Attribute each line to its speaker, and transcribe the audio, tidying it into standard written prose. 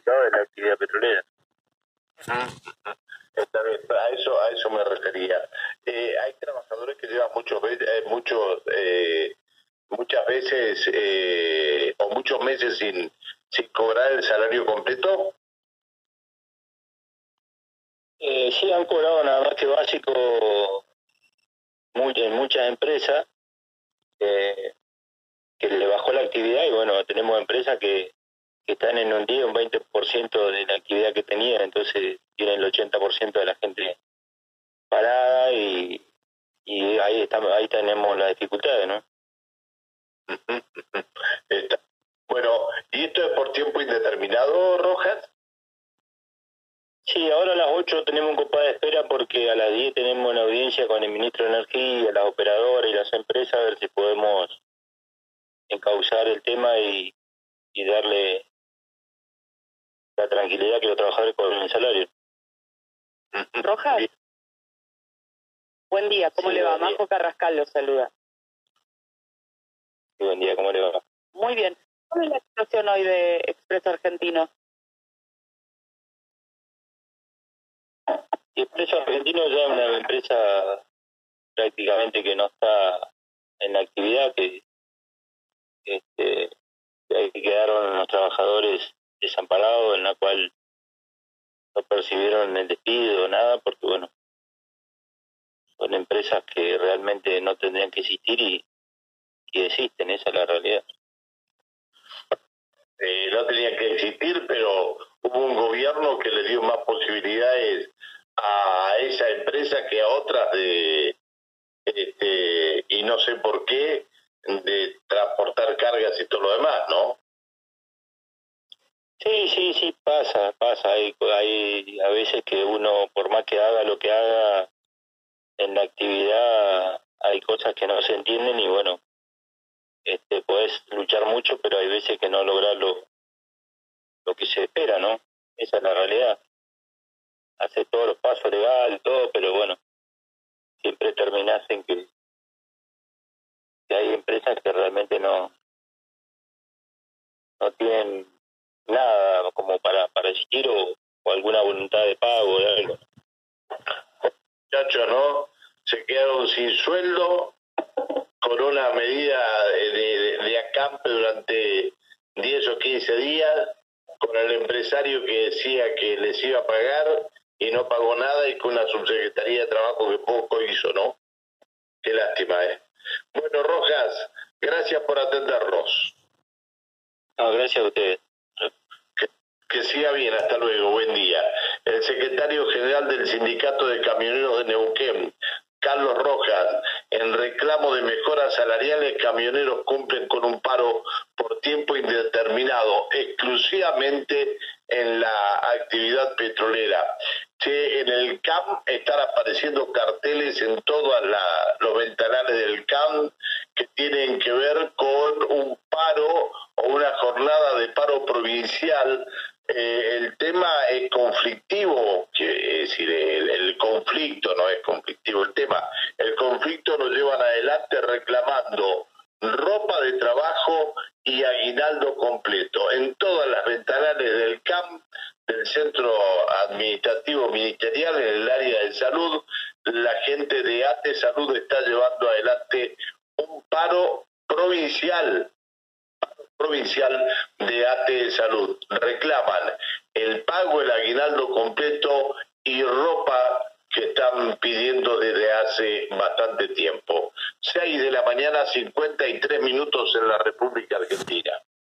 Speaker 1: complicado es la actividad petrolera.
Speaker 2: Está bien, a eso me refería. Hay trabajadores que llevan muchas veces o muchos meses sin cobrar el salario completo.
Speaker 1: Sí, han cobrado nada más que básico en muchas empresas que le bajó la actividad, y bueno, tenemos empresas que están en un 10, un 20% de la actividad que tenían, entonces tienen el 80% de la gente parada, y ahí tenemos las dificultades, ¿no?
Speaker 2: Bueno, ¿y esto es por tiempo indeterminado, Rojas?
Speaker 1: Sí, ahora a las 8 tenemos un copa de espera porque a las 10 tenemos una audiencia con el ministro de Energía, las operadoras y las empresas, a ver si podemos encauzar el tema y darle la tranquilidad que los trabajadores cobren el salario.
Speaker 3: Rojas, buen día, ¿cómo le va? Majo Carrascal lo saluda.
Speaker 1: Sí, buen día, ¿cómo le va?
Speaker 3: Muy bien. ¿Cuál es la situación hoy de Expreso Argentino?
Speaker 1: Expreso Argentino ya es una empresa prácticamente que no está en la actividad, que ahí quedaron los trabajadores desamparados, en la cual no percibieron el despido o nada, porque bueno, son empresas que realmente no tendrían que existir y existen, esa es la realidad.
Speaker 2: No tenían que existir, pero hubo un gobierno que le dio más posibilidades a esa empresa que a otras y no sé por qué, de transportar cargas y todo lo demás, ¿no?
Speaker 1: Sí, pasa. Hay a veces que uno, por más que haga lo que haga en la actividad, hay cosas que no se entienden y bueno, podés luchar mucho, pero hay veces que no lográs lo que se espera, ¿no? Esa es la realidad. Hace todos los pasos legales, todo, pero bueno, siempre terminás en que hay empresas que realmente no tienen nada como para existir o alguna voluntad de pago de algo.
Speaker 2: Muchachos, ¿no? Se quedaron sin sueldo con una medida de acampe durante 10 o 15 días, con el empresario que decía que les iba a pagar y no pagó nada, y con una subsecretaría de trabajo que poco hizo, ¿no? Qué lástima, ¿eh? Bueno, Rojas, gracias por atendernos.
Speaker 1: No, gracias a ustedes.
Speaker 2: Que siga bien, hasta luego, buen día. El secretario general del Sindicato de Camioneros de Neuquén, Carlos Rojas, en reclamo de mejoras salariales, camioneros cumplen con un paro por tiempo indeterminado, exclusivamente en la actividad petrolera. En el CAM están apareciendo carteles en todos los ventanales del CAM que tienen que ver con un paro o una jornada de paro provincial. El tema es conflictivo, es decir, el conflicto no es conflictivo el tema. El conflicto lo llevan adelante reclamando ropa de trabajo y aguinaldo completo. En todas las ventanales del CAM, del Centro Administrativo Ministerial, en el área de salud, la gente de ATE Salud está llevando adelante un paro provincial de ATE Salud. Reclaman el pago, el aguinaldo completo y ropa que están pidiendo desde hace bastante tiempo. 6 de la mañana, 53 minutos en la República Argentina.